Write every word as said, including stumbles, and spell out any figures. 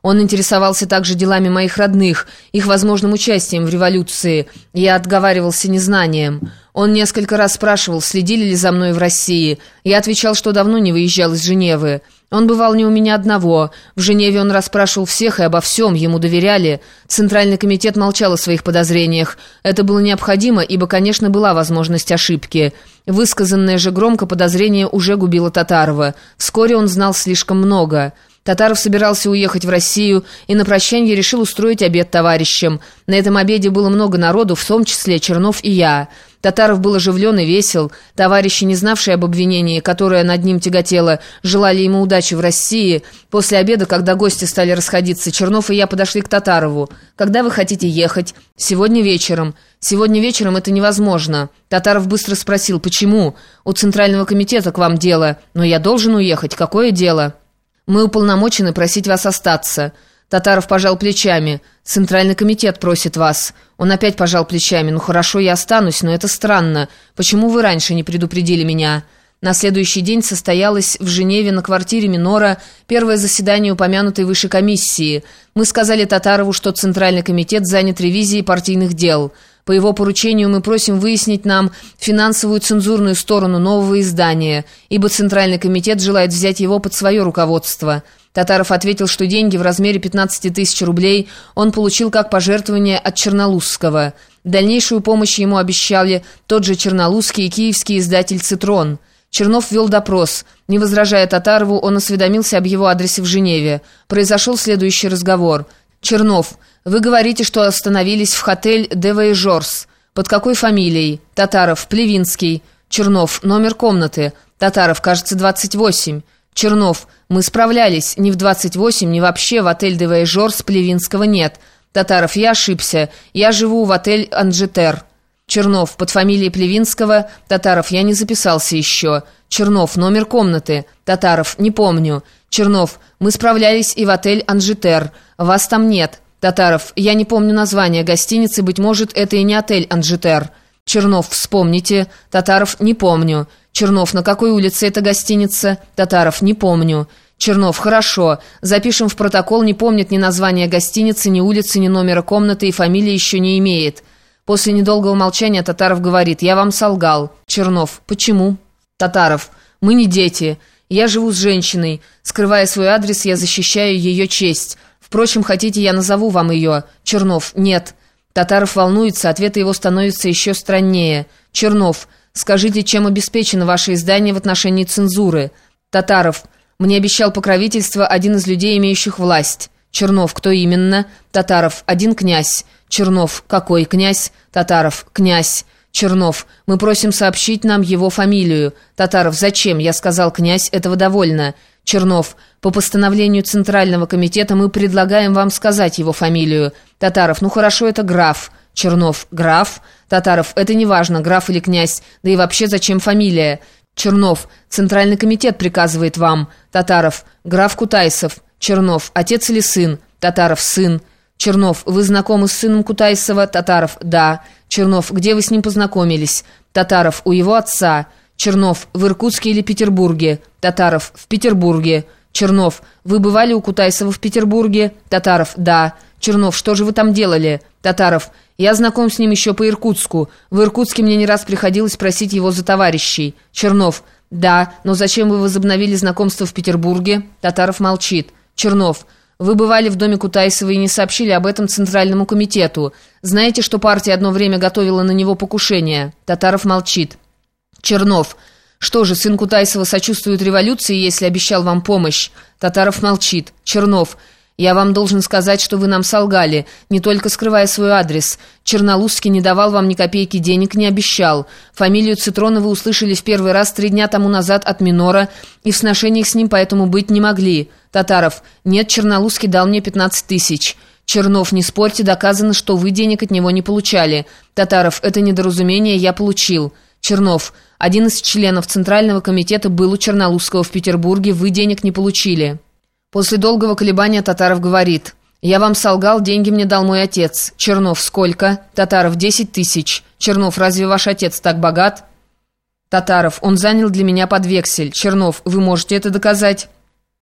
Он интересовался также делами моих родных, их возможным участием в революции. Я отговаривался незнанием. Он несколько раз спрашивал, следили ли за мной в России. Я отвечал, что давно не выезжал из Женевы. Он бывал не у меня одного. В Женеве он расспрашивал всех и обо всем, ему доверяли. Центральный комитет молчал о своих подозрениях. Это было необходимо, ибо, конечно, была возможность ошибки. Высказанное же громко подозрение уже губило Татарова. Вскоре он знал слишком много. Татаров собирался уехать в Россию и на прощанье решил устроить обед товарищам. На этом обеде было много народу, в том числе Чернов и я. Татаров был оживлен и весел. Товарищи, не знавшие об обвинении, которое над ним тяготело, желали ему удачи в России. После обеда, когда гости стали расходиться, Чернов и я подошли к Татарову. «Когда вы хотите ехать?» «Сегодня вечером». «Сегодня вечером это невозможно». Татаров быстро спросил: «Почему?» «У Центрального комитета к вам дело». «Но я должен уехать. Какое дело?» «Мы уполномочены просить вас остаться». Татаров пожал плечами. «Центральный комитет просит вас». Он опять пожал плечами. «Ну хорошо, я останусь, но это странно. Почему вы раньше не предупредили меня?» На следующий день состоялось в Женеве на квартире Минора первое заседание упомянутой выше комиссии. Мы сказали Татарову, что Центральный комитет занят ревизией партийных дел. По его поручению мы просим выяснить нам финансовую цензурную сторону нового издания, ибо Центральный комитет желает взять его под свое руководство. Татаров ответил, что деньги в размере пятнадцати тысяч рублей он получил как пожертвование от Чернолузского. Дальнейшую помощь ему обещали тот же Чернолузский и киевский издатель «Цитрон». Чернов вел допрос. Не возражая Татарову, он осведомился об его адресе в Женеве. Произошел следующий разговор. «Чернов, вы говорите, что остановились в отель «Де Вояжерс». Под какой фамилией?» Татаров: «Плевинский». Чернов: «Номер комнаты?» Татаров: «Кажется, двадцать восемь». Чернов: «Мы справлялись. Ни в двадцать восемь, ни вообще в отель «Де Вояжерс» Плевинского нет». Татаров: «Я ошибся. Я живу в отель «Анжетер». Чернов: «Под фамилией Плевинского». Татаров: «Я не записался еще». Чернов: «Номер комнаты?» Татаров: «Не помню». Чернов: «Мы справлялись и в отель «Анжетер». Вас там нет». Татаров: «Я не помню название гостиницы, быть может, это и не отель «Анжетер». Чернов: «Вспомните». Татаров: «Не помню». Чернов: «На какой улице эта гостиница?» Татаров: «Не помню». Чернов: «Хорошо. Запишем в протокол, не помнит ни названия гостиницы, ни улицы, ни номера комнаты и фамилии еще не имеет». После недолгого молчания Татаров говорит: «Я вам солгал». Чернов: «Почему?» Татаров: «Мы не дети. Я живу с женщиной. Скрывая свой адрес, я защищаю ее честь. Впрочем, хотите, я назову вам ее?» Чернов: «Нет». Татаров волнуется, ответы его становятся еще страннее. Чернов: «Скажите, чем обеспечено ваше издание в отношении цензуры?» Татаров: «Мне обещал покровительство один из людей, имеющих власть». Чернов: «Кто именно?» Татаров: «Один князь». Чернов: «Какой князь?» Татаров: «Князь». Чернов: «Мы просим сообщить нам его фамилию». Татаров: «Зачем? Я сказал князь, этого довольно». Чернов: «По постановлению Центрального комитета мы предлагаем вам сказать его фамилию». Татаров: «Ну хорошо, это граф». Чернов: «Граф?» Татаров: «Это не важно, граф или князь, да и вообще зачем фамилия?» Чернов: «Центральный комитет приказывает вам». Татаров: «Граф Кутайсов». Чернов: «Отец или сын?» Татаров: «Сын». Чернов: «Вы знакомы с сыном Кутайсова?» Татаров: «Да». Чернов: «Где вы с ним познакомились?» Татаров: «У его отца». Чернов: «В Иркутске или Петербурге?» Татаров: «В Петербурге». Чернов: «Вы бывали у Кутайсова в Петербурге?» Татаров: «Да». Чернов: «Что же вы там делали?» Татаров: «Я знаком с ним еще по Иркутску. В Иркутске мне не раз приходилось просить его за товарищей». Чернов: «Да, но зачем вы возобновили знакомство в Петербурге?» Татаров молчит. Чернов: «Вы бывали в доме Кутайсова и не сообщили об этом Центральному комитету. Знаете, что партия одно время готовила на него покушение?» Татаров молчит. Чернов: «Что же, сын Кутайсова сочувствует революции, если обещал вам помощь?» Татаров молчит. Чернов: «Я вам должен сказать, что вы нам солгали, не только скрывая свой адрес. Чернолузский не давал вам ни копейки денег, не обещал. Фамилию Цитрона вы услышали в первый раз три дня тому назад от Минора, и в сношениях с ним поэтому быть не могли». Татаров: «Нет, Чернолузский дал мне пятнадцать тысяч». Чернов: «Не спорьте, доказано, что вы денег от него не получали». Татаров: «Это недоразумение, я получил». Чернов: «Один из членов Центрального комитета был у Чернолузского в Петербурге, вы денег не получили». После долгого колебания Татаров говорит: «Я вам солгал, деньги мне дал мой отец». Чернов: «Сколько?» Татаров: «Десять тысяч». Чернов: «Разве ваш отец так богат?» Татаров: «Он занял для меня под вексель». Чернов: «Вы можете это доказать?»